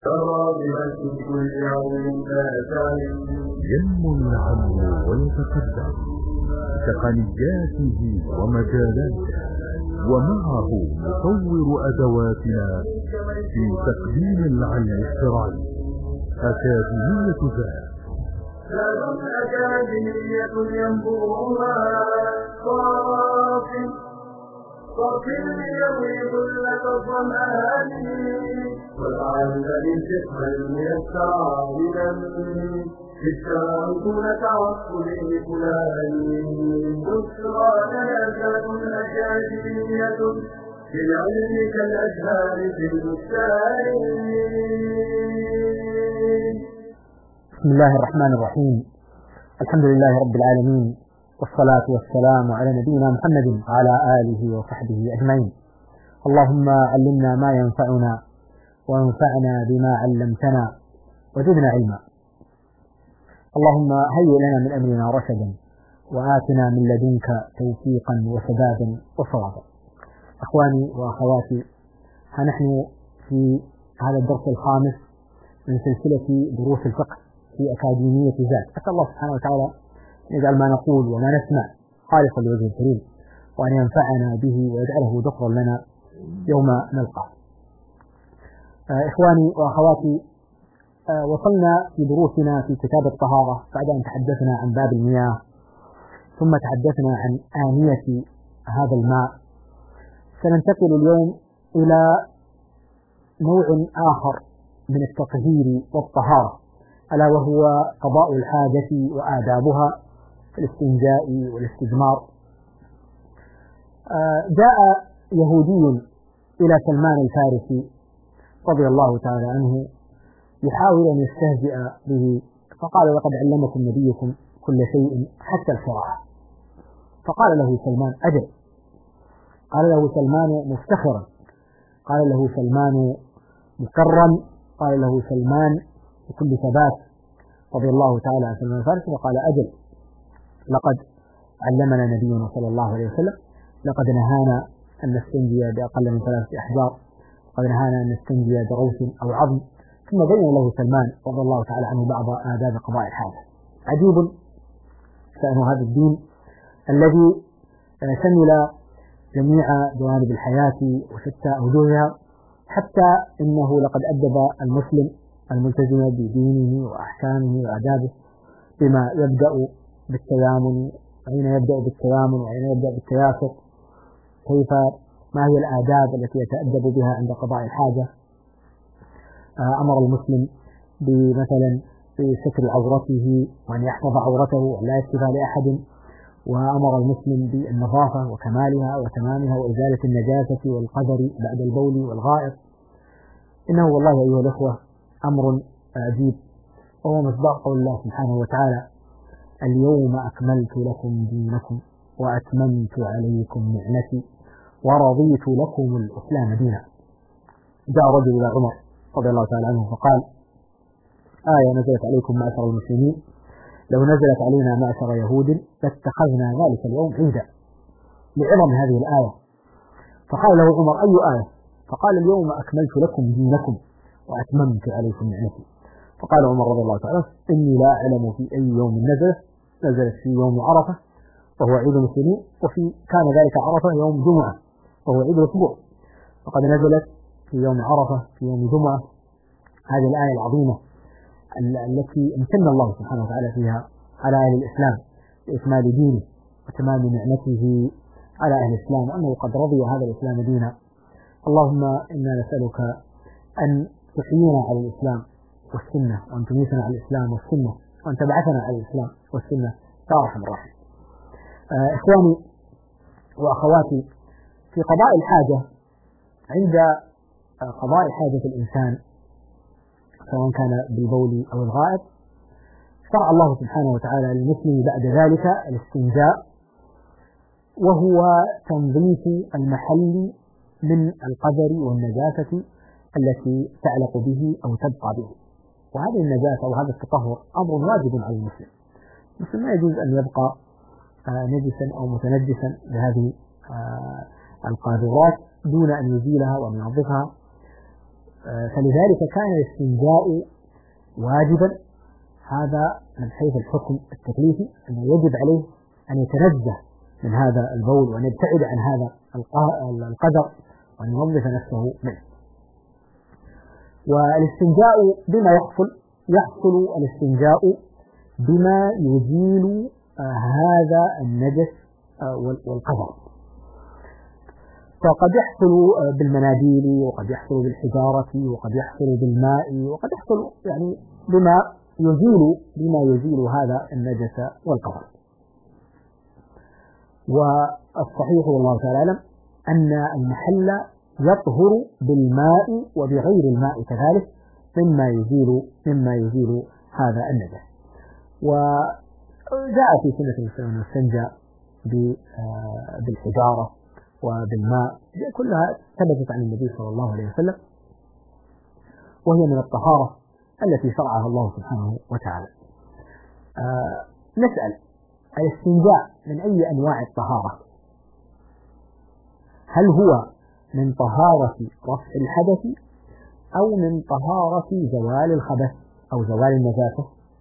ينمو العلم ويتقدم بتقنياته ومجالاته، ومعه نطور أدواتنا في تقديم العلم الشرعي. أكاديمية ذات أكاديمية ينبوها صافٍ ليروي ظلة الظمآن والعلم للجسم الميسر عاملا في الشرع دون تعصب لفلان. بشرى لنا ذات أكاديمية في العلم كالأزهار في البستان. بسم الله الرحمن الرحيم. الحمد لله رب العالمين، والصلاة والسلام على نبينا محمد وعلى آله وصحبه أجمعين. اللهم علمنا ما ينفعنا وانفعنا بما علمتنا وزدنا علما. اللهم هيئ لنا من أمرنا رشدا وآتنا من لدنك توفيقا وسدادا وصوابا. أخواني وأخواتي، نحن في هذا الدرس الخامس من سلسلة دروس الفقه في أكاديمية ذات. أسأل الله سبحانه وتعالى أن يجعل ما نقول وما نسمع خالصا لوجهه الكريم، وأن ينفعنا به ويجعله ذكرا لنا يوم نلقاه. إخواني وأخواتي، وصلنا في دروسنا في كتاب الطهارة بعد أن تحدثنا عن باب المياه، ثم تحدثنا عن آنية هذا الماء. سننتقل اليوم إلى نوع آخر من التطهير والطهارة، ألا وهو قضاء الحاجة وآدابها في الاستنجاء والاستجمار. جاء يهودي إلى سلمان الفارسي رضي الله تعالى عنه يحاول أن يستهزئ به، فقال: لقد علمكم نبيكم كل شيء حتى القراءة. فقال له سلمان: أجل. قال له سلمان مفتخرا، قال له سلمان مكرم، قال له سلمان بكل ثبات رضي الله تعالى عن سلمان الفارسي، وقال: أجل، لقد علمنا نبينا صلى الله عليه وسلم، لقد نهانا أن نستنجي بأقل من 3 أحجار، وقد نهانا أن نستنجي بروث أو عظم. ثم بين له سلمان رضي الله تعالى عنه بعض آداب قضاء الحاجة. عجيب شأن هذا الدين الذي شمل جميع جوانب الحياة وشتى أوجهها، حتى إنه لقد أدب المسلم الملتزم بدينه وأحكامه وآدابه بما يبدأ بالتيامن، أين يبدأ بالتيامن وأين يبدأ بالتياسر، كيف ما هي الآداب التي يتأدب بها عند قضاء الحاجة. أمر المسلم بمثلا بستر عورته وأن يحفظ عورته ولا يكشفها لأحد، وأمر المسلم بالنظافة وكمالها وتمامها وإزالة النجاسة والقدر بعد البول والغائط. إنه والله أيها الأخوة أمر عجيب، وهو مصداق قول الله سبحانه وتعالى: اليوم أكملت لكم دينكم وأتممت عليكم نعمتي ورضيت لكم الإسلام دينا. جاء رجل إلى عمر رضي الله تعالى عنه فقال: آية نزلت عليكم معشر المسلمين، لو نزلت علينا معشر يهود لاتخذنا ذلك اليوم عيدا، لعظم هذه الآية. فقال له عمر: أي آية؟ فقال: اليوم أكملت لكم دينكم وأتممت عليكم نعمتي. فقال عمر رضي الله تعالى: إني لا أعلم في أي يوم نزلت في يوم عرفة وهو عيد المسلمين، وفي كان ذلك عرفة يوم جمعة وهو عيد الأسبوع، فقد نزلت في يوم عرفة في يوم جمعة هذه الآية العظيمة التي امتن الله سبحانه وتعالى فيها على أهل الإسلام بإكمال دينه وتمام نعمته على أهل الإسلام، وأنه قد رضي هذا الإسلام دينا. اللهم إنا نسألك أن تحيينا على الإسلام والسنة، وأن تميتنا على الإسلام والسنة، وأن تبعثنا على الإسلام والسنة يا أرحم الراحمين. إخواني وأخواتي، في قضاء الحاجة، عند قضاء حاجة الإنسان سواء كان بالبول أو الغائط، شرع الله سبحانه وتعالى للمسلم بعد ذلك الاستنجاء، وهو تنظيف المحل من القدر والنجاسة التي تعلق به أو تبقى به. وهذه النجاسة وهذا التطهر أمر واجب على المسلم. المسلم لا يجوز أن يبقى نجسا أو متنجسا بهذه القاذورات دون أن يزيلها وأن ينظفها. فلذلك كان الاستنجاء واجبا، هذا من حيث الحكم التكليفي، أنه يجب عليه أن يتنزه من هذا البول وأن يبتعد عن هذا القدر وأن ينظف نفسه منه. والاستنجاء بما يحصل الاستنجاء بما يزيل هذا النجس والقدر، فقد يحصل بالمناديل، وقد يحصل بالحجارة، وقد يحصل بالماء، وقد يحصل يعني بما يزيل هذا النجس والقدر. والصحيح والله تعالى أعلم أن المحل يطهر بالماء وبغير الماء كذلك مما يزيل هذا النجس. وجاء في سنة الإسلام يستنجى بالحجارة وبالماء، كلها ثبتت عن النبي صلى الله عليه وسلم، وهي من الطهارة التي شرعها الله سبحانه وتعالى. نسأل: الاستنجاء من أي أنواع الطهارة؟ هل هو من طهارة رفع الحدث أو من طهارة زوال الخبث أو زوال النجاسة؟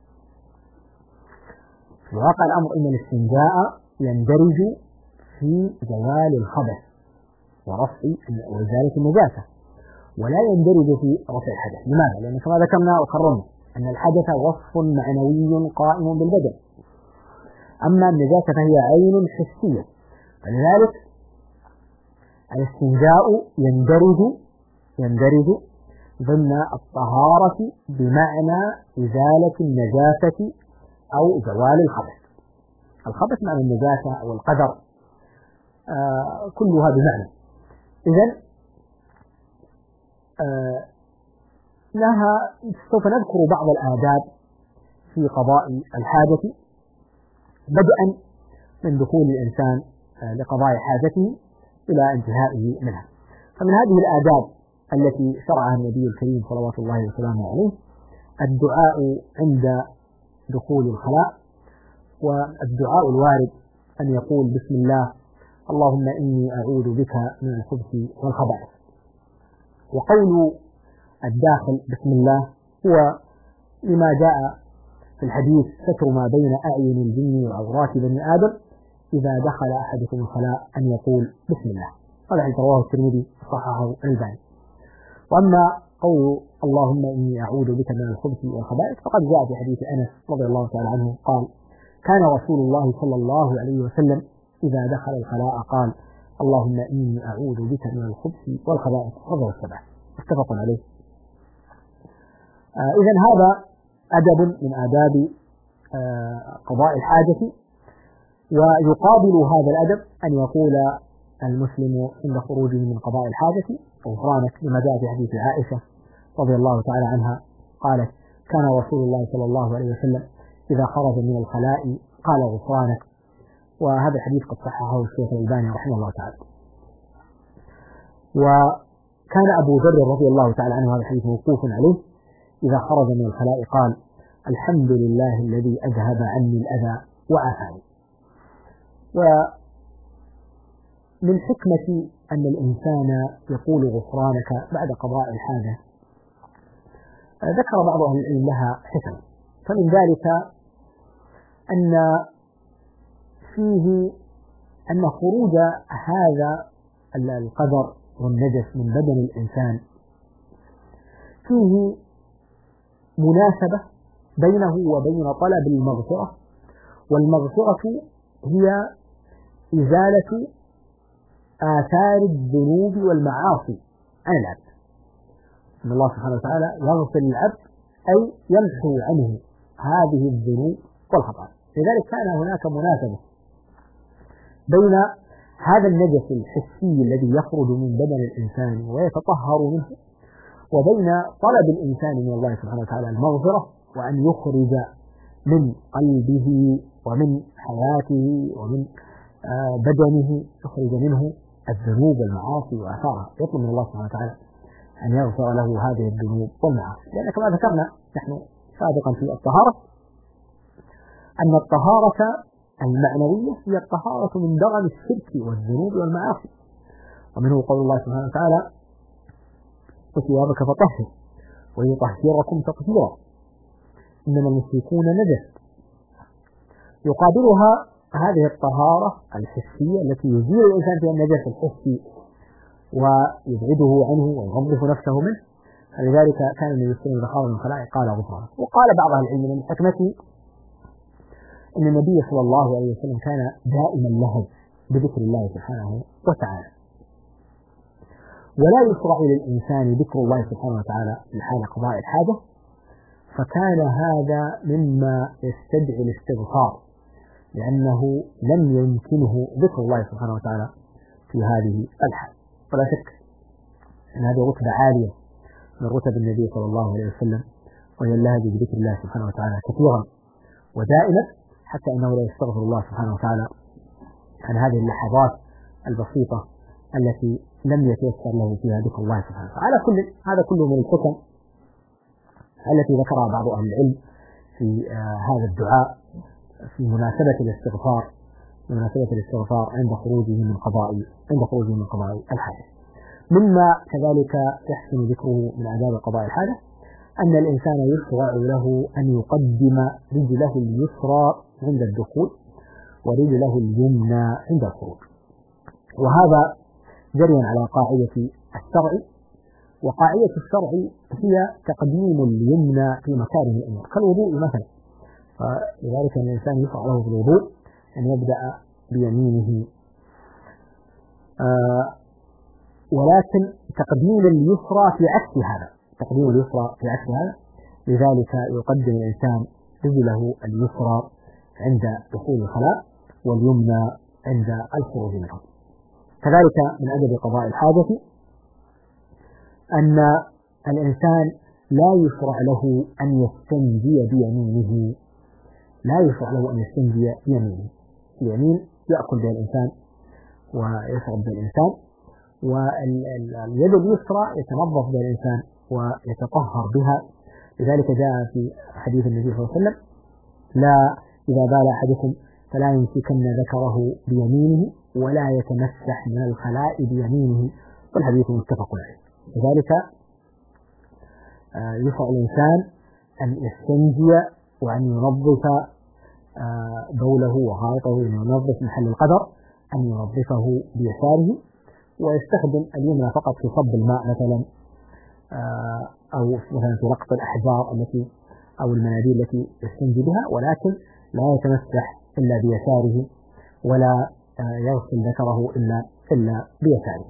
في واقع الأمر أن الاستنجاء يندرج في زوال الخبث ورفع وإزالة النجاسة، ولا يندرج في رفع الحدث. لماذا؟ لأن كما ذكرنا وقررنا أن الحدث وصف معنوي قائم بالبدن، أما النجاسة فهي عين حسية، فلذلك الاستنجاء يندرج ضمن الطهارة بمعنى إزالة النجاسة أو زوال الخبث. الخبث معنى النجاسة أو القدر، كلها بمعنى. إذن سوف نذكر بعض الآداب في قضاء الحاجة، بدءا من دخول الإنسان لقضاء حاجته إلى انتهائه منها. فمن هذه الآداب التي شرعها النبي الكريم صلوات الله وسلامه عليه الدعاء عند دخول الخلاء، والدعاء الوارد أن يقول: بسم الله اللهم إني أعوذ بك من الخبث والخبائث. وقول الداخل بسم الله هو لما جاء في الحديث: ستر ما بين أعين الجن وعورات بني آدم، إذا دخل أحدكم الخلاء أن يقول بسم الله. هذا حديث رواه الترمذي وصححه الألباني. وأما قول اللهم إني أعوذ بك من الخبث والخبائث فقد جاء في حديث أنس رضي الله تعالى عنه قال: كان رسول الله صلى الله عليه وسلم إذا دخل الخلاء قال: اللهم إني أعوذ بك من الخبث والخبائث. رواه السبعة، متفق عليه. إذن هذا أدب من آداب قضاء الحاجة. ويقابل هذا الأدب أن يقول المسلم عند خروجه من قضاء الحاجة: غفرانك، لما جاء في حديث عائشة رضي الله تعالى عنها قالت: كان رسول الله صلى الله عليه وسلم إذا خرج من الخلاء قال: غفرانك. وهذا الحديث قد صححه الشيخ الألباني رحمه الله تعالى. وكان أبو ذر رضي الله تعالى عنه، هذا الحديث موقوف عليه، إذا خرج من الخلاء قال: الحمد لله الذي أذهب عني الأذى وعافاني. ومن حكمة أن الإنسان يقول غفرانك بعد قضاء الحاجة ذكر بعض أهل العلم لها حكم، فمن ذلك أن فيه أن خروج هذا القدر والنجس من بدن الإنسان فيه مناسبة بينه وبين طلب المغفرة، والمغفرة هي إزالة آثار الذنوب والمعاصي عن العبد. أن الله سبحانه وتعالى يغفر للعبد أي يمحو عنه هذه الذنوب والخطأ. لذلك كان هناك مناسبة بين هذا النجس الحسي الذي يخرج من بدن الإنسان ويتطهر منه، وبين طلب الإنسان من الله سبحانه وتعالى المغفرة، وأن يخرج من قلبه ومن حياته ومن بدنه، يخرج منه الذنوب والمعاصي وآثارها، يطلب من الله سبحانه وتعالى أن يغفر له هذه الذنوب والمعاصي. لأن كما ذكرنا نحن سابقا في الطهارة أن الطهارة المعنوية هي الطهارة من درن الشرك والذنوب والمعاصي. ومنه قول الله سبحانه وتعالى: وثيابك فطهر ويطهركم تطهيرا إنما المشركون نجس. يقابلها هذه الطهارة الحسية التي يزيل الإنسان فيها النجس الحسي ويبعده عنه وينظف نفسه منه. لذلك كان النبي صلى الله عليه وسلم إذا خرج من الخلاء قال غفرانك. وقال بعض أهل العلم من حكمته أن النبي صلى الله عليه وسلم كان دائما لهج بذكر الله سبحانه وتعالى، ولا يشرع للإنسان ذكر الله سبحانه وتعالى في حال قضاء الحاجة، فكان هذا مما يستدعي الاستغفار، لأنه لم يمكنه ذكر الله سبحانه وتعالى في هذه الحال. ولا شك أن هذه رتبة عالية من رتب النبي صلى الله عليه وسلم، وهي اللهج بذكر الله سبحانه وتعالى كثيرا ودائما، حتى أنه لا يستغفر الله سبحانه وتعالى عن هذه اللحظات البسيطة التي لم يتيسر له فيها ذكر الله سبحانه وتعالى. على كل هذا كله من الحكم التي ذكرها بعض أهل العلم في هذا الدعاء في مناسبة الاستغفار عند خروجه من قضاء الحاجة. مما كذلك يحسن ذكره من آداب قضاء الحاجة أن الإنسان يشرع له أن يقدم رجله اليسرى عند الدخول ورجله اليمنى عند الخروج، وهذا جريا على قاعدة الشرع. وقاعدة الشرع هي تقديم اليمنى في مكاره الأمور كالوضوء مثلا، فلذلك الإنسان يشرع له في الوضوء أن يبدأ بيمينه، ولكن تقديم اليسرى في عكس هذا، لذلك يقدم الإنسان رجله اليسرى عند دخول الخلاء واليمنى عند الخروج منه. كذلك من أدب قضاء الحاجة أن الإنسان لا يشرع له أن يستنجي بيمينه، اليمين يأكل بها الإنسان ويشرب بها الإنسان، واليد اليسرى يتنظف بها الإنسان ويتطهر بها. لذلك جاء في حديث النبي صلى الله عليه وسلم: لا إذا بال أحدكم فلا يمسكن ذكره بيمينه ولا يتمسح من الخلاء بيمينه، والحديث متفق عليه. لذلك يشرع الإنسان أن يستنجي وأن ينظف بوله وغائطه، وأن ينظف محل القدر، أن ينظفه بيساره، ويستخدم اليمنى فقط في صب الماء مثلا، أو مثلا في رقط الأحجار أو المناديل التي يستنجي بها، ولكن لا يتمسح إلا بيساره ولا يغسل ذكره إلا بيساره.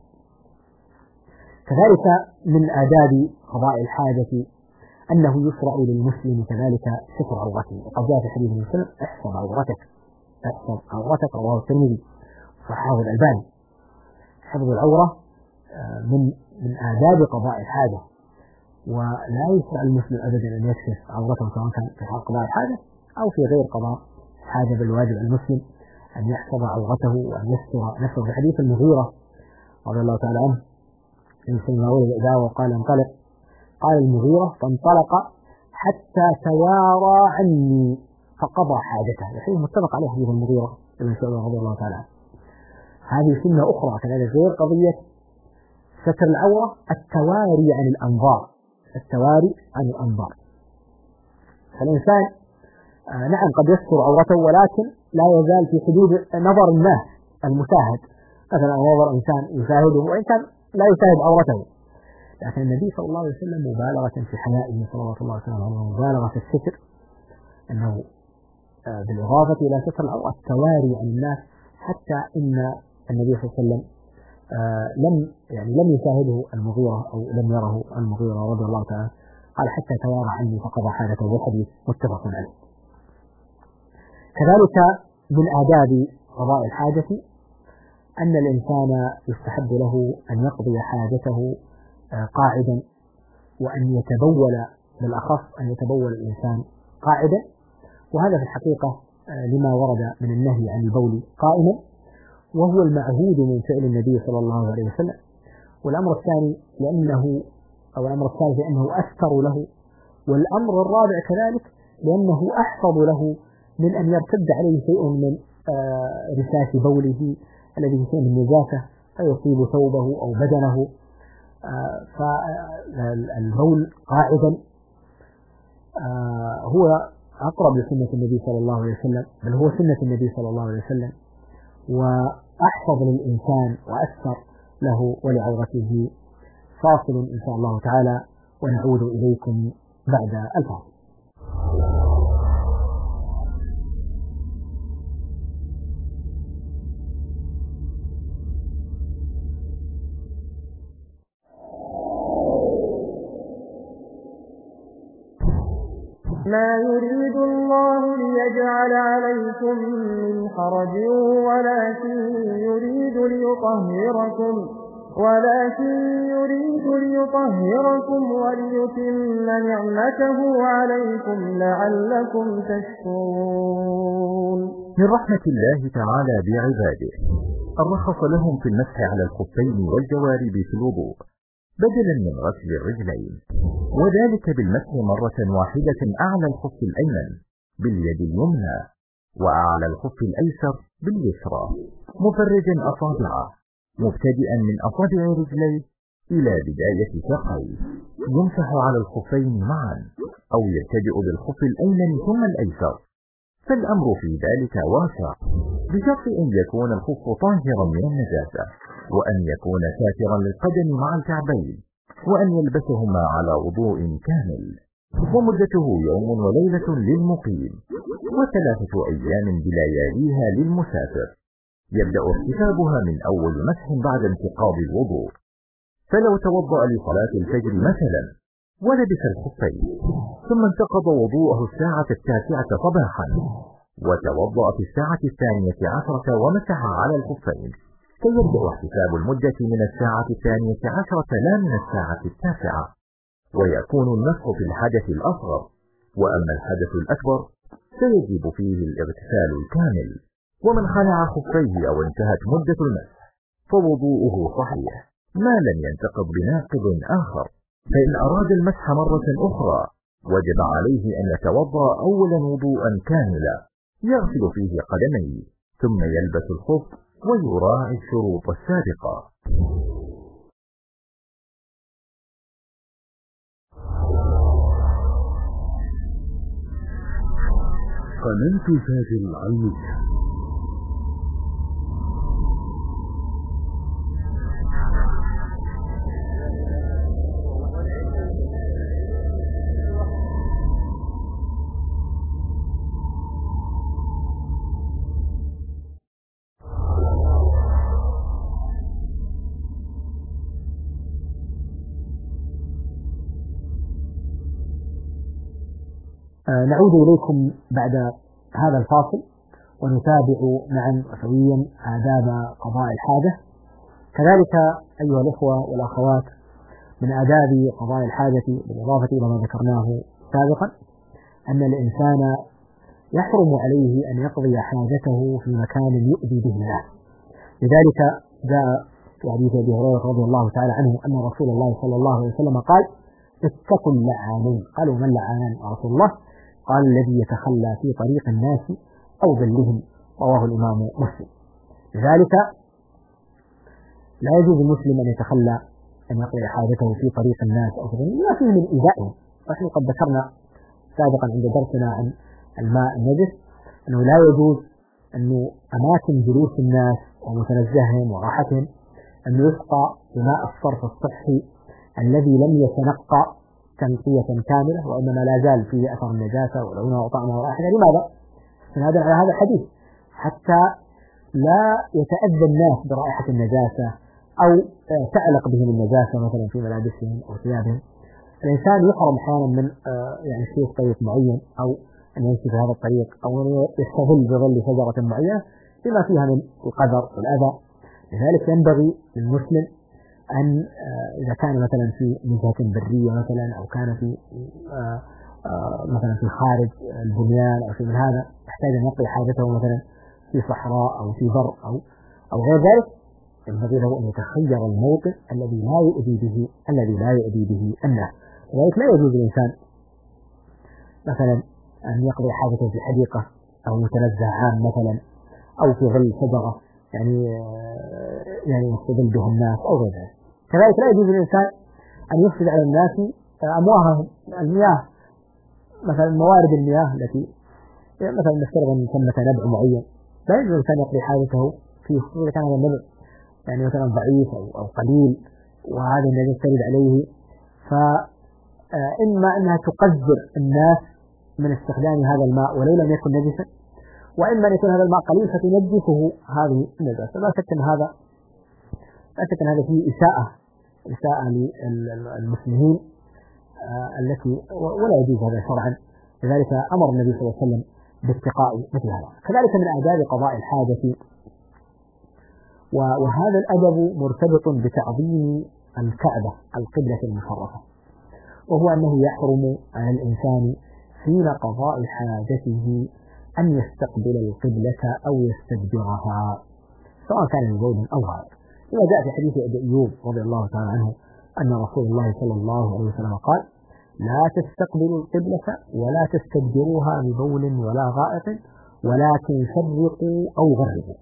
كذلك من آداب قضاء الحاجة أنه يشرع للمسلم كذلك ستر عورته، وقد جاء في حديث النبي صلى الله عليه وسلم: احفظ عورتك، رواه الترمذي وصححه الألباني. حفظ العورة من آداب قضاء الحاجة، ولا يشرع المسلم أبدا أن يكشف عورته سواء كان في حال قضاء الحاجة أو في غير قضاء الحاجة، بل واجب المسلم أن يحفظ عورته وأن يستر نفسه. في حديث المغيرة رضي الله تعالى عنه: إن سمع ولد إداه وقال انطلق، قال المغيرة: فانطلق حتى توارى عني فقضى حاجته. الحديث متفق عليه حديث المغيرة بن شعبة رضي الله تعالى عنه. هذه سنة أخرى كذلك غير قضية ستر العورة، التواري عن الأنظار. فالإنسان نعم قد يستر عورته، ولكن لا يزال في حدود نظر الناس المشاهد، مثلا نظر إنسان يشاهده وإن كان لا يشاهد عورته، لكن النبي صلى الله عليه وسلم مبالغة في حيائه صلوات الله وسلامه عليه، مبالغة في الستر، أنه بالإضافة إلى ستر العورة التواري عن الناس، حتى إن النبي صلى الله عليه وسلم لم يشاهده المغيرة أو لم يره المغيرة رضي الله تعالى، قال: حتى توارى عني فقضى حاجته، والحديث متفق عليه. كذلك من آداب قضاء الحاجة أن الإنسان يستحب له أن يقضي حاجته قاعدا، وأن يتبول، بالأخص أن يتبول الإنسان قاعدا، وهذا في الحقيقة لما ورد من النهي عن البول قائما، وهو المعهود من فعل النبي صلى الله عليه وسلم. والأمر الثاني الأمر الثالث لأنه أستر له، والأمر الرابع كذلك لأنه أحفظ له من أن يرتد عليه شيء من رشاش بوله الذي فيه من نجاسة فيصيب ثوبه أو بدنه فالبول قاعدا هو أقرب لسنة النبي صلى الله عليه وسلم، بل هو سنة النبي صلى الله عليه وسلم، وأحفظ للإنسان وأكثر له ولعورته. فاصل إن شاء الله تعالى ونعود إليكم بعد الفاصل. ما يريد الله ليجعل عليكم من حرج ولكن يريد ليطهركم وليتم نعمته عليكم لعلكم تشكرون. من رحمة الله تعالى بعباده أن رخص لهم في المسح على الخفين والجوارب في الوضوء بدلا من غسل الرجلين، وذلك بالمسح مرة واحدة أعلى الخف الأيمن باليد اليمنى وأعلى الخف الأيسر باليسرى، مفرجا أصابعه مبتدئا من أصابع رجليه إلى بداية ساقيه، يمسح على الخفين معا أو يبتدئ بالخف الأيمن ثم الأيسر، فالأمر في ذلك واسع بشرط أن يكون الخف طاهرا من النجاسة، وأن يكون ساترا للقدم مع الكعبين، وأن يلبسهما على وضوء كامل، ومدته يوم وليلة للمقيم و3 أيام بلياليها للمسافر، يبدأ احتسابها من أول مسح بعد انتقاض الوضوء. فلو توضأ لصلاة الفجر مثلا ولبس الخفين ثم انتقض وضوءه الساعة 9 صباحا وتوضأ في الساعة 12 ومسح على الخفين، فيبدأ احتساب المدة من الساعة 12 لا من الساعة 9، ويكون المسح في الحدث الأصغر، وأما الحدث الأكبر فيجب فيه الاغتسال الكامل. ومن خلع خفيه أو انتهت مدة المسح فوضوءه صحيح ما لم ينتقض بناقض آخر، فإن أراد المسح مرة أخرى وجب عليه أن يتوضأ أولا وضوءا كاملا يغسل فيه قدميه ثم يلبس الخف ويراعي الشروط السابقة. قناة زاد العلمية. نعود إليكم بعد هذا الفاصل ونتابع معا سويا آداب قضاء الحاجة. كذلك أيها الإخوة والأخوات من آداب قضاء الحاجة بالإضافة إلى ما ذكرناه سابقا أن الإنسان يحرم عليه أن يقضي حاجته في مكان يؤذي به الناس. لذلك جاء في حديث أبي هريرة رضي الله تعالى عنه أن رسول الله صلى الله عليه وسلم قال: اتقوا اللعانين. قالوا: من لعانان يا رسول الله؟ قال: الذي يتخلى في طريق الناس أو ظلهم. رواه الإمام مسلم. لذلك لا يجوز المسلم أن يتخلى أن يقضي حاجته في طريق الناس أو ظلهم، لا فيه من إيذائهم. ونحن قد ذكرنا سابقا عند درسنا عن الماء النجس أنه لا يجوز أنه أماكن جلوس الناس ومتنزههم وراحتهم أن يسقى بماء الصرف الصحي الذي لم يتنقى تنقية كاملة، وإنما لا زال فيه أثر النجاسة ولونه وطعمه ورائحته. لماذا؟ استنادا على هذا الحديث حتى لا يتأذى الناس برائحة النجاسة أو تعلق بهم النجاسة مثلا في ملابسهم أو ثيابهم. الإنسان يحرم أحيانا من يعني سلوك طريق معين أو أن يمشي في هذا الطريق أو أن يستظل بظل شجرة معينة بما فيها من القدر والأذى. لذلك ينبغي للمسلم أن إذا كان مثلا في نزهة برية مثلا أو كان في مثلا في خارج البنيان أو شيء من هذا يحتاج أن يقضي حاجته مثلا في صحراء أو في بر أو غير ذلك، ينبغي له أن يتخير الموطن الذي لا يؤذي به الناس. لذلك لا يجوز للإنسان مثلا أن يقضي حاجته في حديقة أو متنزه عام مثلا أو في ظل شجرة يعني يستظل به الناس أو غير ذلك. كذلك لا يجوز للإنسان أن يفسد على الناس أمواههم، المياه مثلا موارد المياه التي مثلا نفترض أن ثمة نبع معين، لا يجوز الإنسان يقضي حاجته فيه إذا كان هذا النبع يعني مثلا ضعيف أو قليل وهذا الذي ترد عليه، فإما أنها تقذر الناس من استخدام هذا الماء ولو لم يكن نجسا، وإما أن يكون هذا الماء قليل فتنجسه هذه النجاسة. لا شك أن هذا فيه إساءة للمسلمين التي ولا يجوز هذا شرعا، لذلك أمر النبي صلى الله عليه وسلم باتقاء مثل هذا. كذلك من آداب قضاء الحاجة، وهذا الأدب مرتبط بتعظيم الكعبة القبلة المشرفة، وهو أنه يحرم على الإنسان حين قضاء حاجته أن يستقبل القبلة أو يستدبرها سواء كان من بول أو غائط، لما جاء في حديث أبي أيوب رضي الله تعالى عنه أن رسول الله صلى الله عليه وسلم قال: لا تستقبلوا القبلة ولا تستدبروها ببول ولا غائط ولكن شرقوا أو غربوا.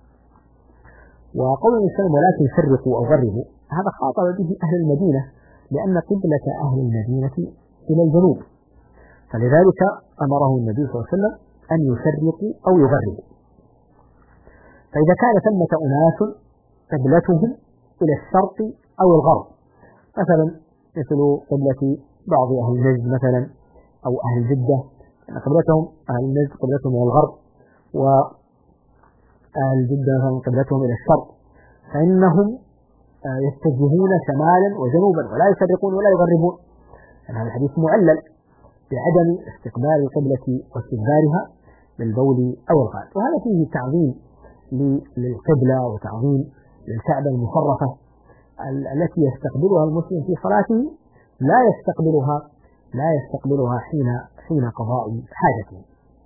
وقول الإسلام ولكن شرقوا أو غربوا هذا خاطب به أهل المدينة، لأن قبلة أهل المدينة إلى الجنوب، فلذلك أمره النبي صلى الله عليه وسلم أن يشرقوا أو يغربوا. فإذا كان ثمة أناس قبلتهم إلى الشرق أو الغرب، مثلا مثل قبلة بعض أهل نجد مثلا أو أهل جدة، قبلتهم أهل نجد قبلتهم إلى الغرب وأهل جدة مثلا قبلتهم إلى الشرق، فإنهم يتجهون شمالا وجنوبا ولا يشرقون ولا يغربون. هذا الحديث معلل بعدم استقبال القبلة واستدبارها بالبول أو الغائط، وهذا فيه تعظيم للقبلة وتعظيم للكعبة المشرفة التي يستقبلها المسلم في صلاته، لا يستقبلها حين قضاء حاجته،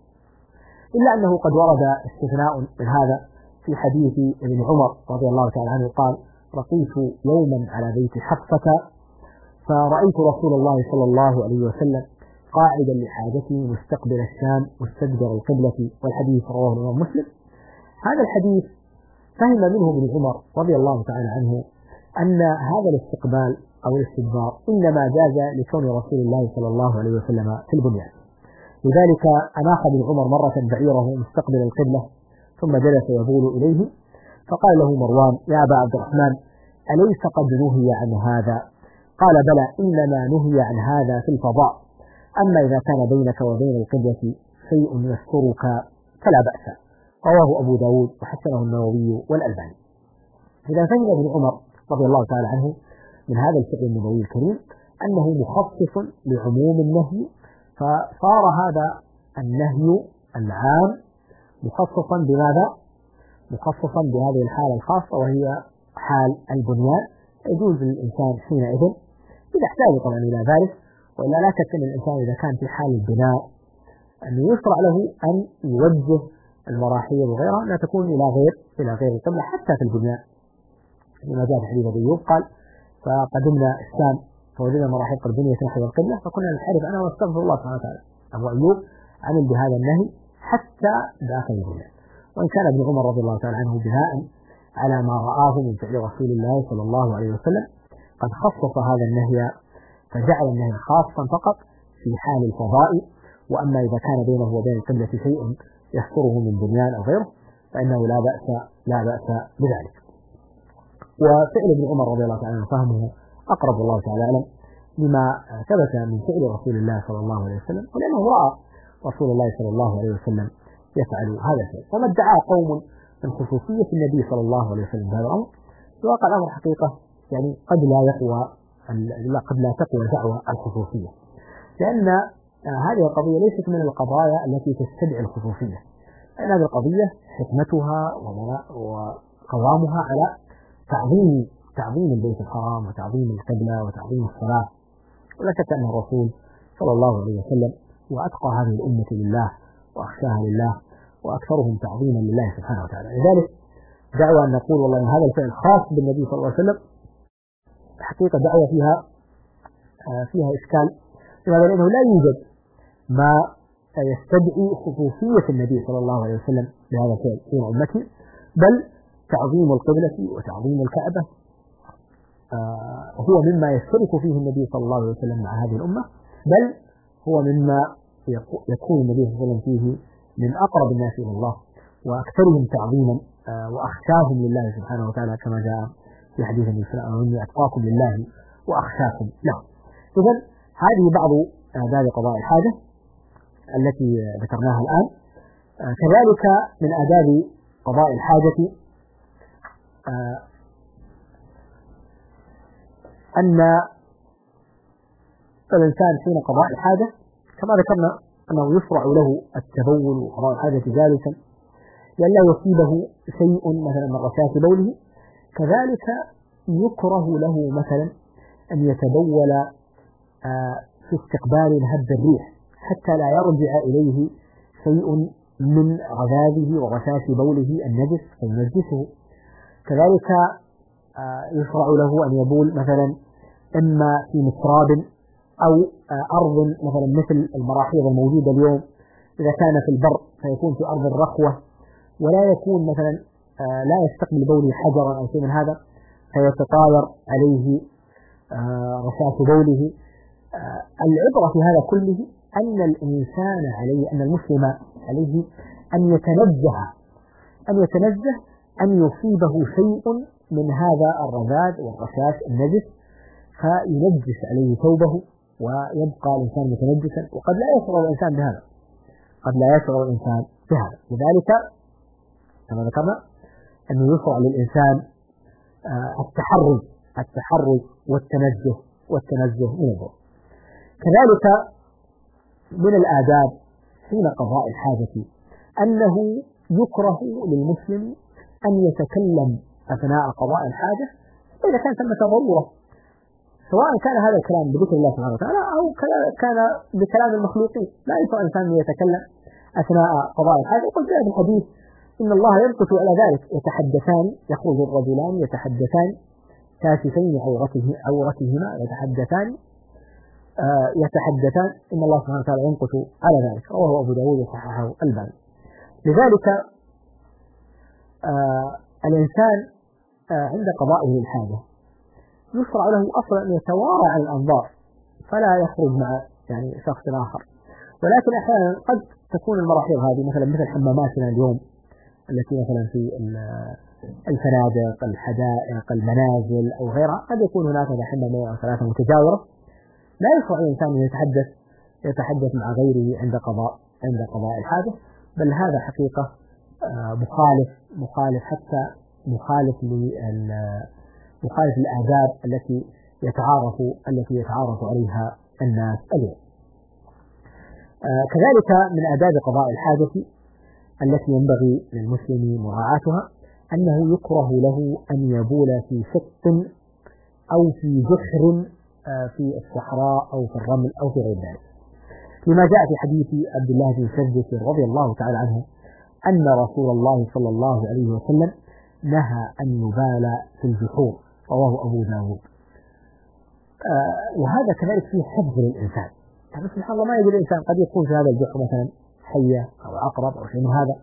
إلا أنه قد ورد استثناء من هذا في حديث ابن عمر رضي الله تعالى عنه قال: رقيت يوما على بيت حفصة فرأيت رسول الله صلى الله عليه وسلم قاعدا لحاجته مستقبل الشام مستدبر القبلة، والحديث رواه الإمام مسلم. هذا الحديث فهم منه ابن عمر رضي الله تعالى عنه أن هذا الاستقبال أو الاستدبار إنما جاز لكون رسول الله صلى الله عليه وسلم في البنيان، لذلك أناخ ابن عمر مرة بعيره مستقبل القبلة ثم جلس يبول إليه، فقال له مروان: يا أبا عبد الرحمن أليس قد نهي عن هذا؟ قال: بلى، إنما نهي عن هذا في الفضاء، أما إذا كان بينك وبين القبلة شيء يسترك فلا بأس. رواه أبو داود وحسنه النووي والألباني. إذا فهم ابن عمر رضي الله تعالى عنه من هذا الفقه النبوي الكريم أنه مخصص لعموم النهي، فصار هذا النهي العام مخصصا بماذا؟ مخصصا بهذه الحالة الخاصة وهي حال البنيان. يجوز للإنسان حينئذ إذا احتاج طبعا إلى ذلك، وإلا لا شك أن الإنسان إذا كان في حال البناء أن يشرع له أن يوجه المراحيض وغيرها لا تكون إلى غير القبلة حتى في البنيان، لما جاء في حديث أبي أيوب قال: فقدمنا الشام فوجدنا مراحيض قد بنيت نحو القبلة فكنا نحرف أنا واستغفر الله سبحانه وتعالى. أبو أيوب عمل بهذا النهي حتى داخل البنيان، وإن كان ابن عمر رضي الله تعالى عنه بناء على ما رآه من فعل رسول الله صلى الله عليه وسلم قد خصص هذا النهي فجعل النهي خاصا فقط في حال الفضاء، وأما إذا كان بينه وبين القبلة شيء يستره من بنيان أو غيره فإنه لا بأس بذلك. وفعل ابن عمر رضي الله تعالى عنه فهمه أقرب الله تعالى أعلم لما ثبت من فعل رسول الله صلى الله عليه وسلم، ولأنه رأى رسول الله صلى الله عليه وسلم يفعل هذا الشيء. وما ادعى قوم من خصوصية النبي صلى الله عليه وسلم هذا الأمر، واقع الأمر حقيقة يعني قد لا تقوى دعوى الخصوصية، لأن هذه القضية ليست من القضايا التي تستدعي الخصوصية، لأن هذه القضية حكمتها وقوامها على تعظيم البيت الحرام وتعظيم القبلة وتعظيم الصلاة. ولا شك أن الرسول صلى الله عليه وسلم وأتقى هذه الأمة لله وأخشاها لله وأكثرهم تعظيما لله سبحانه وتعالى. لذلك دعوة أن نقول والله إن هذا الفعل خاص بالنبي صلى الله عليه وسلم حقيقة دعوة فيها إشكال، لأنه لا يوجد ما يستدعي خصوصية النبي صلى الله عليه وسلم بهذا الفعل في أمته، بل تعظيم القبلة وتعظيم الكعبة هو مما يشترك فيه النبي صلى الله عليه وسلم مع هذه الأمة، بل هو مما يكون النبي صلى الله عليه وسلم فيه من أقرب الناس إلى الله وأكثرهم تعظيما وأخشاهم لله سبحانه وتعالى، كما جاء في حديث النبي صلى الله عليه وسلم: أتقاكم لله وأخشاكم له. إذن هذه بعض آداب قضاء الحاجة التي ذكرناها الآن. كذلك من آداب قضاء الحاجة أن الإنسان حين قضاء الحاجة كما ذكرنا أنه يشرع له التبول وقضاء الحاجة جالسا لئلا يصيبه شيء مثلا من رشاش بوله. كذلك يكره له مثلا أن يتبول في استقبال هب الريح حتى لا يرجع إليه شيء من رذاذه ورشاش بوله النجس فينجسه. كذلك يشرع له أن يبول مثلا إما في مسراب أو أرض مثلا مثل المراحيض الموجودة اليوم، إذا كان في البر فيكون في أرض الرخوة ولا يكون مثلا لا يستقبل بوله حجرا أو شيء من هذا فيتطاير عليه رشاش بوله. العبرة في هذا كله أن الإنسان عليه، أن المسلم عليه أن يتنزه أن يصيبه شيء من هذا الرذاذ والرشاش النجس فينجس عليه ثوبه ويبقى الإنسان متنجسا، وقد لا يشعر الإنسان بهذا، لذلك كما ذكرنا أنه يشرع للإنسان التحرز والتنزه من الضوء. كذلك من الآداب حين قضاء الحاجة أنه يكره للمسلم أن يتكلم أثناء قضاء الحاجة إذا كان ثمة ضرورة، سواء كان هذا الكلام بذكر الله سبحانه وتعالى أو كان بكلام المخلوقين. لا يشرع الإنسان أن يتكلم أثناء قضاء الحاجة. وقد جاء في الحديث إن الله يمقت على ذلك، يتحدثان، يخرج الرجلان يتحدثان كاشفين عورتهما يتحدثان إن الله سبحانه وتعالى يمقت على ذلك، رواه أبو داود وصححه الألباني. لذلك الإنسان عند قضائه للحاجة يشرع له أصلا أن يتوارى عن الأنظار فلا يخرج مع شخص آخر. ولكن أحيانا قد تكون المراحيض هذه مثل حماماتنا اليوم التي مثلا في الفنادق، الحدائق، المنازل أو غيرها، قد يكون هناك حمامين أو ثلاثة متجاورة، لا يشرع الإنسان أن يتحدث مع غيره عند قضاء الحاجة، بل هذا حقيقة مخالف للآداب التي يتعارف عليها الناس اليوم. كذلك من آداب قضاء الحاجة التي ينبغي للمسلم مراعاتها أنه يكره له أن يبول في شق أو في جحر في الصحراء أو في الرمل أو في غير ذلك، لما جاء في حديث عبد الله بن شرجس رضي الله تعالى عنه أن رسول الله صلى الله عليه وسلم نهى أن يبال في الجحور، رواه أبو داود. وهذا كذلك فيه حفظ للإنسان، سبحان الله ما يدري الإنسان قد يكون في هذا الجحر مثلا حية أو عقرب أو شيء من هذا،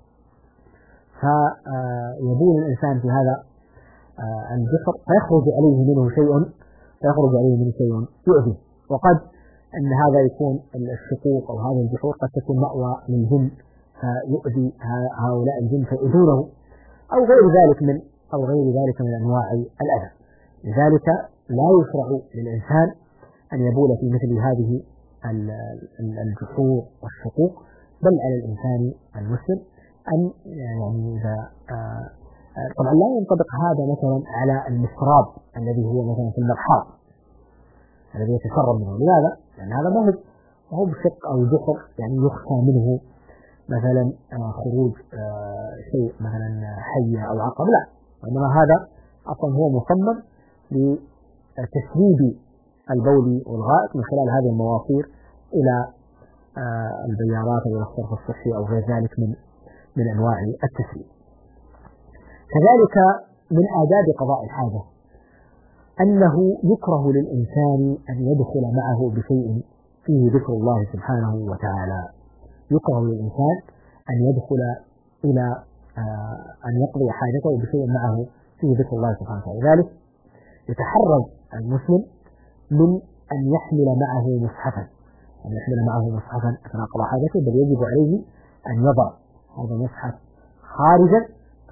فيبول الإنسان في هذا الجحر فيخرج عليه منه شيء يؤذي. وقد أن هذا يكون الشقوق أو هذا الجحور قد تكون مأوى للجن فيؤذي هؤلاء الجن فيؤذونه أو غير ذلك من أنواع الأذى. لذلك لا يشرع للإنسان أن يبول في مثل هذه الجحور والشقوق، بل على الإنسان المسلم أن إذا طبعا لا ينطبق هذا مثلا على المسراب الذي هو مثلا في المرحاض الذي يتسرب منه. لماذا؟ لأن هذا ما هو بشق أو جحر يخشى منه مثلا خروج شيء مثلا حية أو عقرب، لا، وإنما هذا أصلا هو مصمم لتسريب البول والغائط من خلال هذه المواصير إلى البيارات أو الصرف الصحي أو غير ذلك من أنواع التسريب. كذلك من آداب قضاء الحاجة أنه يكره للإنسان أن يدخل معه بشيء فيه ذكر الله سبحانه وتعالى. يكره للإنسان أن يدخل إلى أن يقضي حاجته بشيء معه فيه ذكر الله سبحانه وتعالى. ذلك يتحرز المسلم من أن يحمل معه مصحفا، أثناء قضاء حاجته، بل يجب عليه أن يضع هذا المصحف خارجا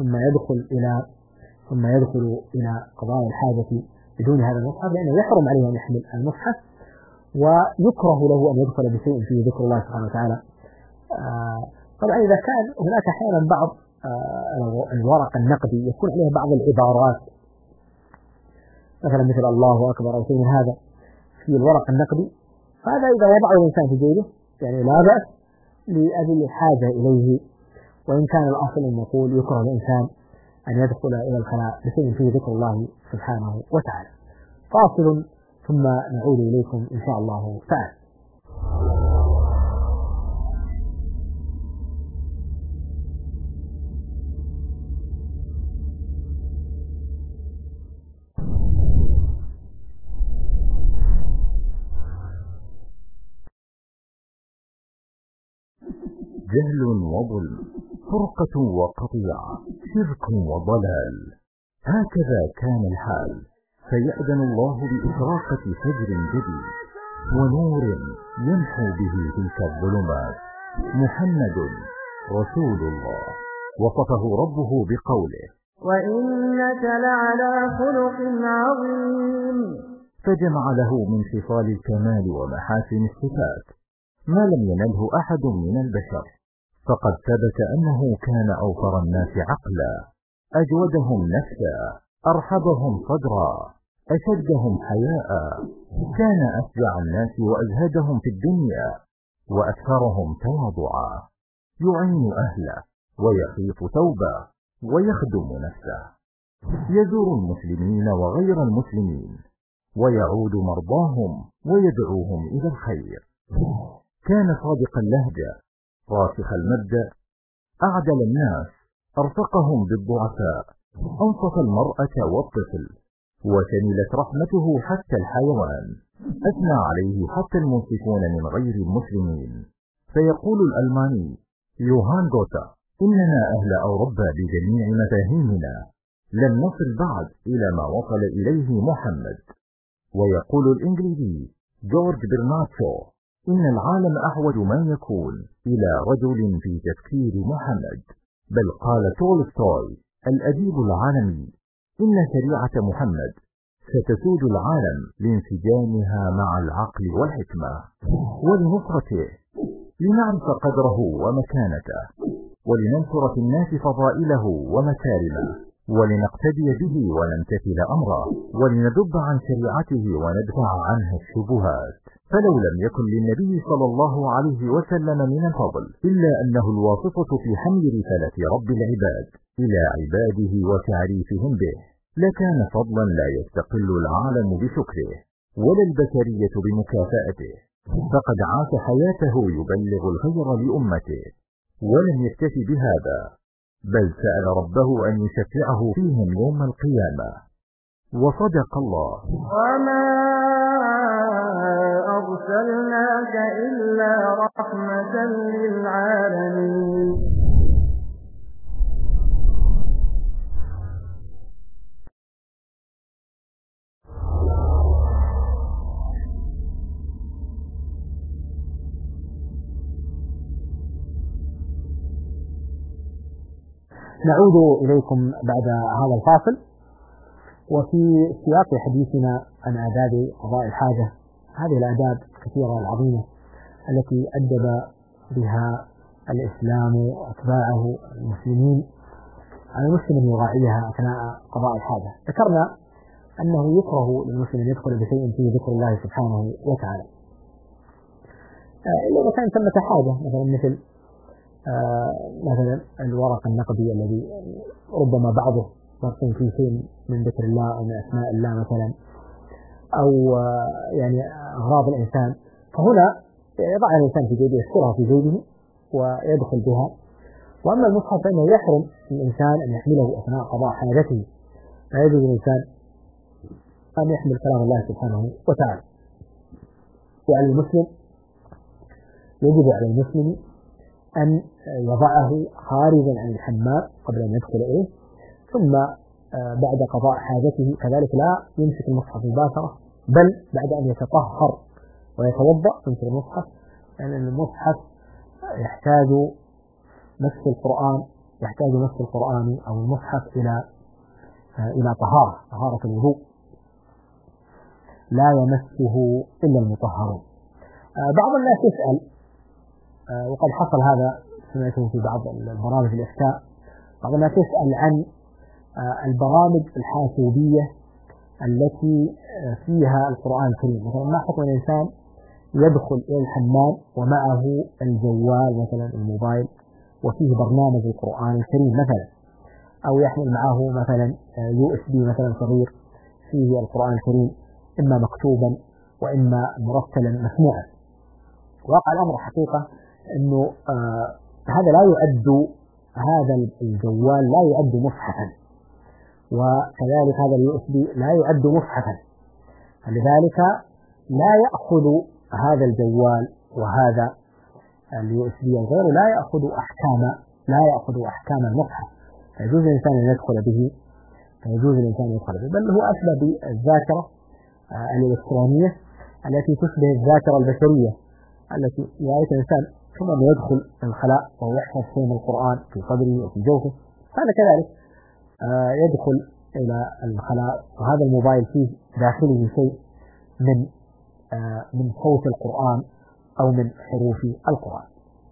ثم يدخل إلى قضاء الحاجة بدون هذا المصحف، لأنه يحرم عليه أن يحمل المصحف، ويكره له أن يدخل بشيء فيه ذكر الله سبحانه وتعالى. طبعا إذا كان هناك أحيانا بعض الورق النقدي يكون عليه بعض العبارات، مثلا مثل الله أكبر أو شيء من هذا في الورق النقدي، هذا إذا وضعه الإنسان في جيبه يعني لا بأس لأجل الحاجة إليه، وإن كان الأصل أن يقول يكره الإنسان أن يدخل إلى الخلاء بشيء فيه ذكر الله سبحانه وتعالى. فاصل ثم نعود إليكم إن شاء الله تعالى. جهل وظلم، فرقة وقطيعة، شرك وضلال، هكذا كان الحال، فيأذن الله بإشراقة فجر جديد ونور يمحو به تلك الظلمات. محمد رسول الله، وصفه ربه بقوله: وإنك لعلى خلق عظيم، فجمع له من خصال الكمال ومحاسن الصفات ما لم ينله أحد من البشر، فقد ثبت أنه كان أوفر الناس عقلا، أجودهم نفسا، أرحبهم صدرا، أشدهم حياء، كان أشجع الناس وأزهدهم في الدنيا، وأكثرهم تواضعا، يعين أهله ويخيط ثوبه ويخدم نفسه، يزور المسلمين وغير المسلمين، ويعود مرضاهم ويدعوهم إلى الخير. كان صادق اللهجة، راسخ المبدأ، أعدل الناس، أرفقهم بالضعفاء، أنصف المرأة والطفل، وشملت رحمته حتى الحيوان، أثنى عليه حتى المنصفون من غير المسلمين. فيقول الألماني يوهان غوتا: إننا أهل أوروبا بجميع مفاهيمنا لم نصل بعد إلى ما وصل إليه محمد. ويقول الإنجليزي جورج برناتشو: إن العالم أحوج ما يكون إلى رجل في تفكير محمد. بل قال تولستوي الأديب العالمي: إن شريعة محمد ستسود العالم لانسجامها مع العقل والحكمة. ولنصرته لنعرف قدره ومكانته، ولننشر في الناس فضائله ومكارمه، ولنقتدي به ونمتثل أمره، ولندب عن شريعته وندفع عنها الشبهات. فلو لم يكن للنبي صلى الله عليه وسلم من الفضل إلا أنه الواسطة في حمل رسالة رب العباد إلى عباده وتعريفهم به، لكان فضلا لا يستقل العالم بشكره ولا البشرية بمكافأته، فقد عاش حياته يبلغ الخير لأمته، ولم يكتف بهذا، بل سأل ربه أن يشفعه فيهم يوم القيامة. وصدق الله: وما أرسلناك إلا رحمة للعالمين. نعود إليكم بعد هذا الفاصل، وفي سياق حديثنا عن آداب قضاء الحاجة، هذه الآداب الكثيرة العظيمة التي أدب بها الإسلام وأتباعه المسلمين على المسلم أن يراعيها أثناء قضاء الحاجة. ذكرنا أنه يكره للمسلم أن يدخل بشيء فيه ذكر الله سبحانه وتعالى، إلا إذا كان ثمة حاجة، مثلا الورق النقدي الذي ربما بعضه مرسوم فيه شيء من ذكر الله أو من أسماء الله مثلا، أو يعني أغراض الإنسان، فهنا يضعها الإنسان في جيبه، يشترها في جيبه ويدخل بها. وأما المصحف فإنه يحرم الإنسان أن يحمله أثناء قضاء حاجته، لا يجوز الإنسان أن يحمل كلام الله سبحانه وتعالى. وعلى المسلم يجب على المسلم أن يضعه خارجا عن الحمام قبل أن يدخل إليه، ثم بعد قضاء حاجته كذلك لا يمسك المصحف مباشرة، بل بعد أن يتطهر ويتوضأ يمسك المصحف، لأن المصحف يحتاج مس القرآن أو المصحف إلى طهارة الوضوء، لا يمسه إلا المطهرون. بعض الناس يسأل، وقد حصل هذا سمعته في بعض البرامج الإفتاء، بعض الناس يسأل عن البرامج الحاسوبية التي فيها القرآن الكريم. مثلا ما حكم الإنسان يدخل إلى الحمام ومعه الجوال مثلا الموبايل وفيه برنامج القرآن الكريم مثلا، أو يحمل معه مثلا USB مثلا صغير فيه القرآن الكريم إما مكتوبا وإما مرتلا مسموعا. واقع الأمر حقيقة أنه هذا لا يعد، هذا الجوال لا يعد مصحفا، وكذلك هذا USB لا يعد مصحفا، لذلك لا يأخذ هذا الجوال وهذا USB وغيره لا يأخذ أحكام المصحف، فيجوز الإنسان أن يدخل به، بل هو أشبه بالذاكرة الإلكترونية التي تشبه الذاكرة البشرية التي يعيش الإنسان ثم يدخل الخلاء وهو يحفظ شيء من القرآن في صدره وفي جوفه، هذا كذلك يدخل إلى الخلاء وهذا الموبايل فيه داخله شيء من صوت القرآن أو من حروف القرآن.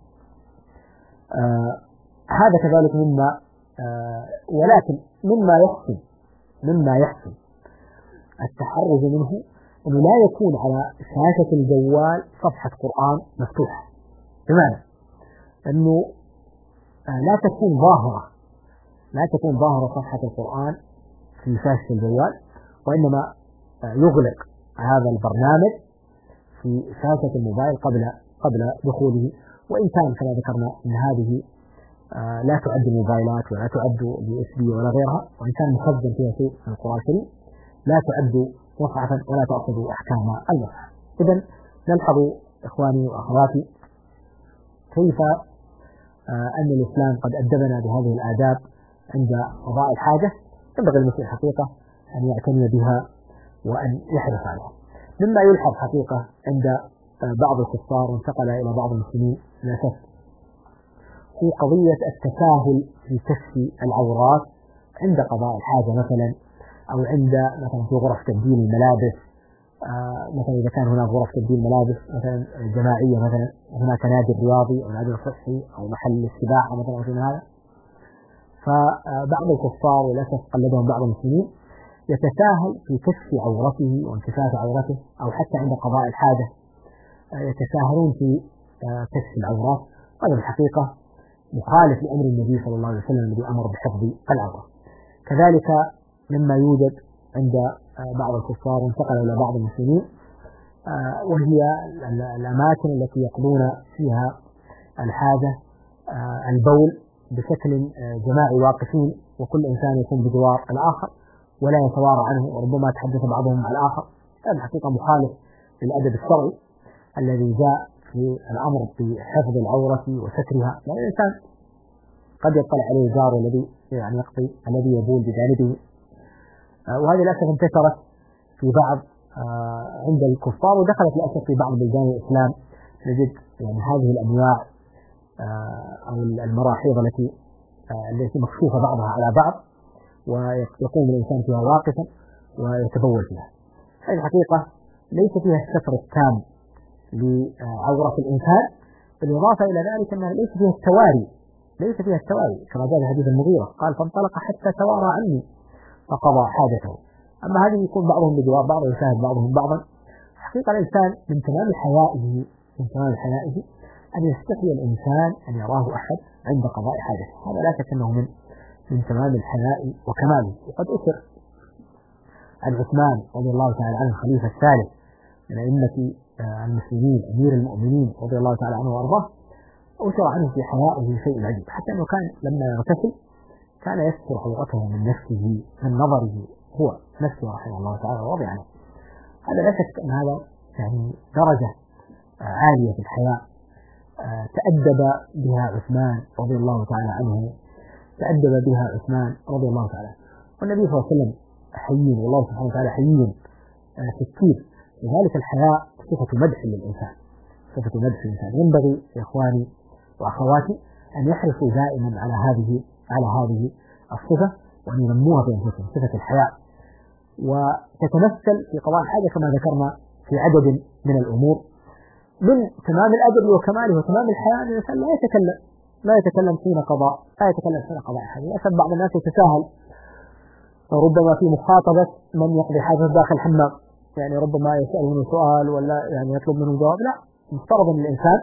هذا كذلك ولكن مما يحسن التحرز منه أنه لا يكون على شاشة الجوال صفحة قرآن مفتوحة، بمعنى أنه لا تكون ظاهرة صفحة القرآن في شاشة الجوال، وإنما يغلق هذا البرنامج في شاشة الموبايل قبل دخوله، وإن كان كما ذكرنا أن هذه لا تعد الموبايلات ولا تعد USB ولا غيرها، وإن كان مخزن فيها شيء من القرآن الكريم لا تعد مصحفا ولا تأخذ أحكام المصحف. إذن نلحظ إخواني وأخواتي كيف أن الإسلام قد أدبنا بهذه الآداب عند قضاء الحاجة، ينبغي المسلم حقيقة أن يعتني بها وأن يحرص عليها. مما يلحظ حقيقة عند بعض الكفار وانتقل إلى بعض المسلمين للأسف هو قضية التساهل في كشف العورات عند قضاء الحاجة مثلا، أو عند مثلا في غرف تبديل الملابس، مثلا إذا كان هناك غرف تبديل ملابس مثلا جماعية، مثلا هناك نادي رياضي أو نادي صحي أو محل السباحة مثلا أو شيء هذا، فبعض الكفار وللأسف قلدهم بعض المسلمين يتساهل في كشف عورته وانكشاف عورته، أو حتى عند قضاء الحاجة يتساهلون في كشف العورات. هذا الحقيقة مخالف لأمر النبي صلى الله عليه وسلم الذي أمر بحفظ العورة. كذلك مما يوجد عند بعض الكفار وانتقل إلى بعض المسلمين وهي الأماكن التي يقضون فيها الحاجة البول بشكل جماعي واقفين، وكل إنسان يكون بجوار الآخر ولا يتوارى عنه، وربما يتحدث بعضهم مع الآخر. هذا الحقيقة مخالف للأدب الشرعي الذي جاء في الأمر بحفظ العورة وسترها، لأن الإنسان قد يطلع عليه جار الذي يعني يقضي الذي يبول بجانبه، وهذه للأسف انتشرت في بعض عند الكفار ودخلت للأسف في بعض بلدان الإسلام. نجد يعني هذه الأنواع أو المراحيض التي مكشوفة بعضها على بعض ويقوم الإنسان فيها واقفا ويتبول فيها. هذه الحقيقة ليس فيها الستر التام لعورة الإنسان، بالإضافة إلى ذلك أنها ليس فيها التواري كما جاء في حديث المغيرة قال فانطلق حتى توارى عني فقضى حاجته. أما هذه يكون بعضهم بجوار بعض ويشاهد بعضهم بعضا. حقيقة الإنسان من تمام حيائه أن يستحي الإنسان أن يراه أحد عند قضاء حاجته، هذا لا شك أنه من تمام الحياء وكماله. وقد أثر عن عثمان رضي الله تعالى عنه الخليفة الثالث من أئمة المسلمين أمير المؤمنين رضي الله تعالى عنه وأرضاه، أثر عنه في حيائه شيء عجيب، حتى أنه كان لما يغتسل كان يستر عورته من نفسه من نظره هو نفسه رحمه الله تعالى ورضي عنه. هذا لا شك أن هذا يعني درجة عالية في الحياء تأدب بها عثمان رضي الله تعالى عنه، والنبي صلى الله عليه وسلم حيي، والله سبحانه وتعالى حيي ستير. لذلك الحياء صفة مدح للإنسان، صفة مدح للإنسان. ينبغي يا إخواني وأخواتي أن يحرصوا دائما على هذه الصفة، وأن ينموها في أنفسهم، صفة الحياء، وتتمثل في قضاء الحاجة كما ذكرنا في عدد من الأمور. من تمام الأدب وكماله وتمام الحياء أن الإنسان لا يتكلم حين قضاء الحاجة. للأسف بعض الناس يتساهل ربما في مخاطبة من يقضي حاجة داخل الحمام، يعني ربما يسأل منه سؤال ولا يعني يطلب منه جواب. لا، مفترض أن الإنسان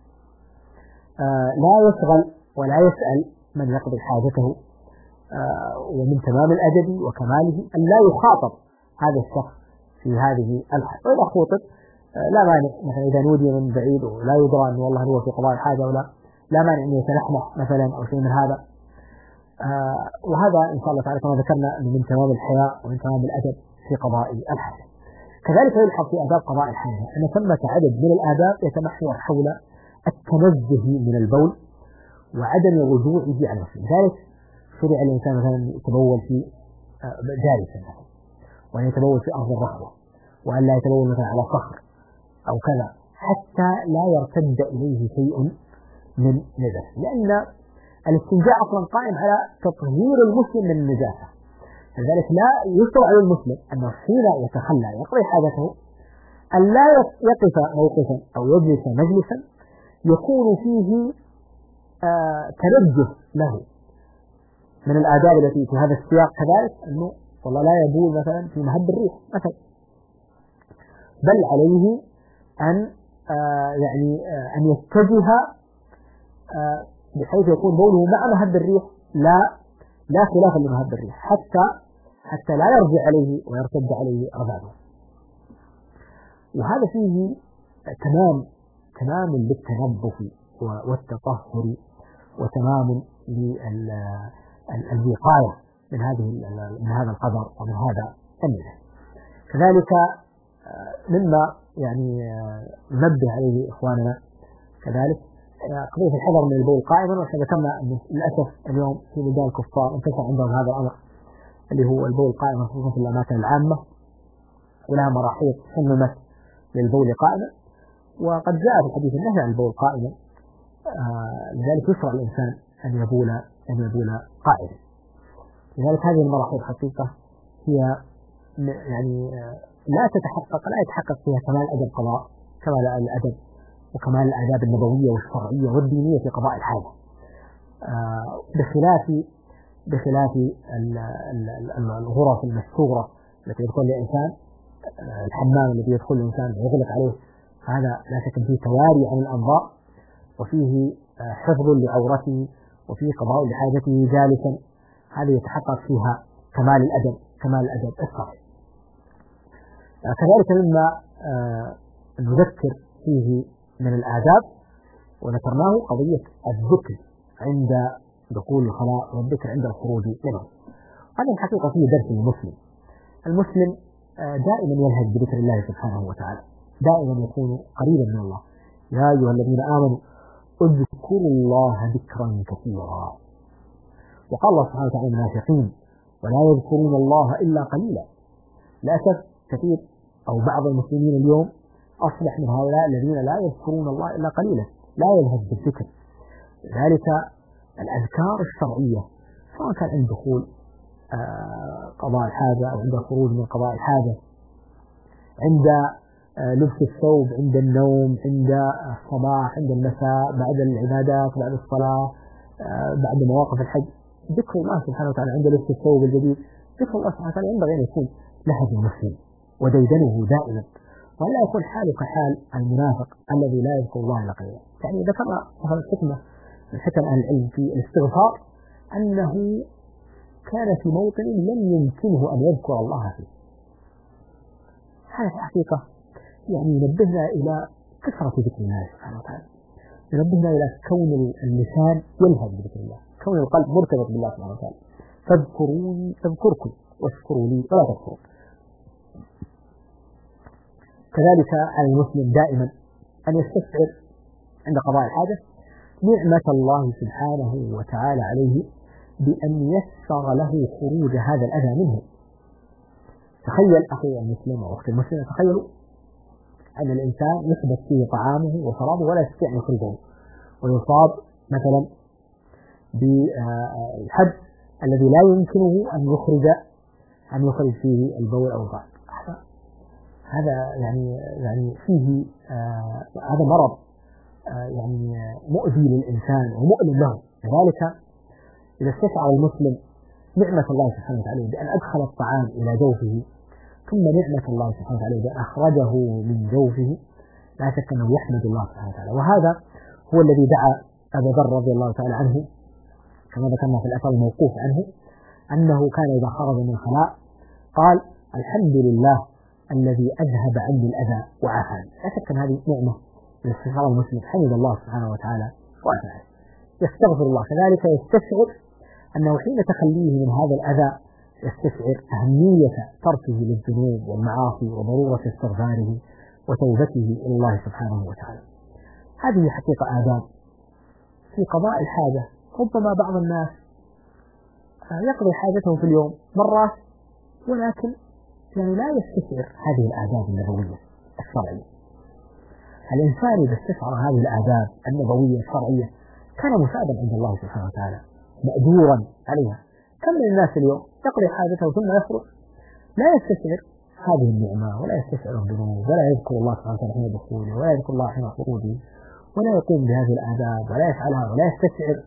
لا يشغل ولا يسأل من يقضي حاجته، ومن تمام الأدب وكماله أن لا يخاطب هذا الشخص في هذه الحاجة. وإذا خاطب لا مانع، مثلا إذا نودي من بعيد ولا يدرى أن والله هو في قضاء الحاجة ولا لا مانع أن يتلحلح مثلا أو شيء من هذا. وهذا إن شاء الله تعالى كما ذكرنا من تمام الحياء ومن تمام الأدب في قضاء الحاجة. كذلك يلحظ في آداب قضاء الحاجة أن ثمة عدد من الآداب يتمحور حول التنزه من البول وعدم رجوعه عن نفسه. لذلك شرع الإنسان مثلا يتبول في جالسا، وأن يتبول في أرض الرخوة، وأن لا يتبول مثلا على صخر أو كذا، حتى لا يرتد إليه شيء من نجاسة، لأن الاستنجاء أصلا قائم على تطهير المسلم من النجاسة. لذلك لا يشرع للمسلم أنه حين يتخلى يقضي حاجته أن لا يقف موقفا أو يجلس مجلسا يكون فيه تنجس له. من الآداب التي في هذا السياق كذلك أنه والله لا يبول مثلا في مهب الريح مثلا، بل عليه أن يتجه بحيث يكون بوله مع مهب الريح لا خلافا لمهب الريح، حتى لا يرجع عليه ويرتد عليه رذاذه. وهذا فيه تمام للتنظف والتطهر، وتمام للوقاية من هذا القدر ومن هذا النجس. كذلك مما يعني ننبه عليه إخواننا كذلك قضية الحذر من البول قائما. وإحنا ذكرنا أن للأسف اليوم في بلدان الكفار انتشر عندهم هذا الأمر اللي هو البول قائما، خصوصا في الأماكن العامة، ولها مراحيض حممت للبول قائما، وقد جاء في الحديث النهي عن البول قائما. لذلك يشرع الإنسان أن يبول قائما. لذلك هذه المراحيض حقيقة هي يعني لا يتحقق فيها كمال أدب قضاء، كمال الأدب وكمال الآداب النبوية والشرعية والدينية في قضاء الحاجة، بخلاف الغرف المستورة التي يدخل الإنسان، الحمام الذي يدخل الإنسان ويغلق عليه، هذا لا شك فيه تواري عن الأنظار، وفيه حفظ لعورته، وفيه قضاء لحاجته جالسا. هذه يتحقق فيها كمال الأدب الصحيح. كذلك مما نذكر فيه من الآداب وذكرناه قضية الذكر عند دخول الخلاء والذكر عند الخروج منه. هذه الحقيقة فيه درس المسلم دائما يلهج بذكر الله سبحانه وتعالى، دائما يكون قريبا من الله. يا أيها الذين آمنوا اذكروا الله ذكرا كثيرا. وقال الله سبحانه وتعالى المنافقين ولا يذكرون الله إلا قليلا. للأسف كثير أو بعض المسلمين اليوم أصبح من هؤلاء الذين لا يذكرون الله إلا قليلا، لا يلهج بالذكر. لذلك الأذكار الشرعية سواء كان عند دخول قضاء الحاجة أو عند الخروج من قضاء الحاجة، عند لبس الثوب، عند النوم، عند الصباح، عند المساء، بعد العبادات، بعد الصلاة، بعد مواقف الحج، ذكر الله سبحانه وتعالى. عند لبس الثوب الجديد ذكر الله سبحانه وتعالى ينبغي أن يكون لهج المسلم وديدنه دائما، ولا يكون حاله كحال المنافق الذي لا يذكر الله إلا قليلا. يعني ذكرنا مثلا حكمة من حكم أهل العلم في الاستغفار أنه كان في موطن لم يمكنه أن يذكر الله فيه. هذا في الحقيقة يعني ينبهنا إلى كثرة ذكر الله سبحانه وتعالى، ينبهنا إلى كون اللسان يلهج بذكر الله، كون القلب مرتبط بالله سبحانه وتعالى. فاذكروني أذكركم واشكروا لي ولا تكفرون. كذلك على المسلم دائما أن يستشعر عند قضاء الحاجة نعمة الله سبحانه وتعالى عليه بأن يسر له خروج هذا الأذى منه. تخيل أخي المسلم وأختي المسلمة، تخيلوا أن الإنسان يحبس فيه طعامه وشرابه ولا يستطيع أن يخرجه، ويصاب مثلا بالحد الذي لا يمكنه أن يخرج فيه البول أو الغائط. هذا يعني فيه هذا مرض يعني مؤذي للإنسان ومؤلم له. لذلك إذا استشعر المسلم نعمة الله سبحانه وتعالى بأن أدخل الطعام إلى جوفه، ثم نعمة الله سبحانه وتعالى بأن أخرجه من جوفه، لا شك أنه يحمد الله سبحانه وتعالى. وهذا هو الذي دعا أبا ذر رضي الله تعالى عنه كما ذكرنا في الأثر الموقوف عنه، أنه كان إذا خرج من الخلاء قال الحمد لله الذي أذهب عني الأذى وعافاني. لا شك أن هذه نعمة لاستشعار المسلم، حمد الله سبحانه وتعالى وعافاه. يستغفر الله، كذلك يستشعر أنه حين تخليه من هذا الأذى يستشعر أهمية تركه للذنوب والمعاصي وضرورة استغفاره وتوبته إلى الله سبحانه وتعالى. هذه حقيقة آداب في قضاء الحاجة. ربما بعض الناس يقضي حاجته في اليوم مرات، ولكن يعني لا يستشعر هذه الآداب النبوية الشرعية. الإنسان إذا استشعر هذه الآداب النبوية الشرعية كان مساعدا عند الله سبحانه وتعالى مأجورا عليها. كم من الناس اليوم يقضي حاجته ثم يخرج لا يستشعر هذه النعمة ولا يستشعر الذنوب ولا يذكر الله سبحانه وتعالى حين دخوله ولا يذكر الله حين خروجه ولا يقوم بهذه الآداب ولا يفعلها ولا يستشعر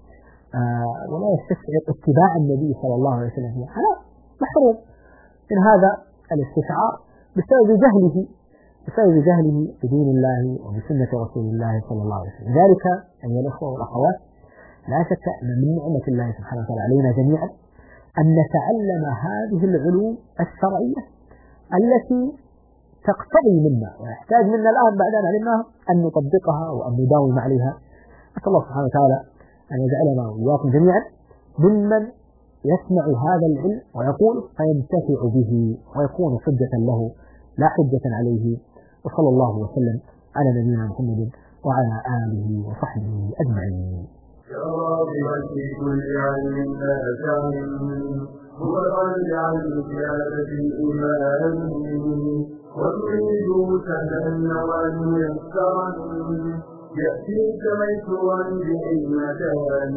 اتباع النبي صلى الله عليه وسلم فيها. هذا محروم من هذا الاستشعار بسبب جهله بدين الله وبسنة رسول الله صلى الله عليه وسلم. ذلك أيها الأخوة والأخوات لا شك أن من نعمة الله سبحانه وتعالى علينا جميعا أن نتعلم هذه العلوم الشرعية التي تقتضي منا ويحتاج منا الآن بعد أن علمناها أن نطبقها وأن نداوم عليها. أسأل الله سبحانه وتعالى أن يجعلنا وإياكم جميعا ممن يسمع هذا العلم ويقول فينتفع به ويكون حجة له لا حجة عليه. وصلى الله وسلم على نبينا محمد وعلى آله وصحبه أجمعين. يا راغبا في كل علم نافع متطلعا لزيادة الإيمان وتريد سهلا وميسرا يأتيك ميسورا بعلمتان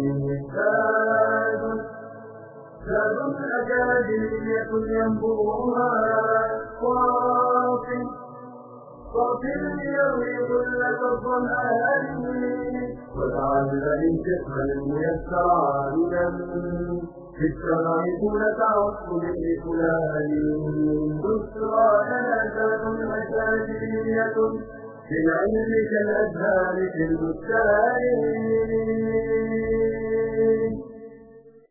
زاد أكاديمية ينبوها واغفر ليروي ظلة الظمآن وتعلم الجسم الميسر عالما في الشرع كل تعصب لفلان بشرى لنا زاد أكاديمية في العلم كالأزهار في البستان.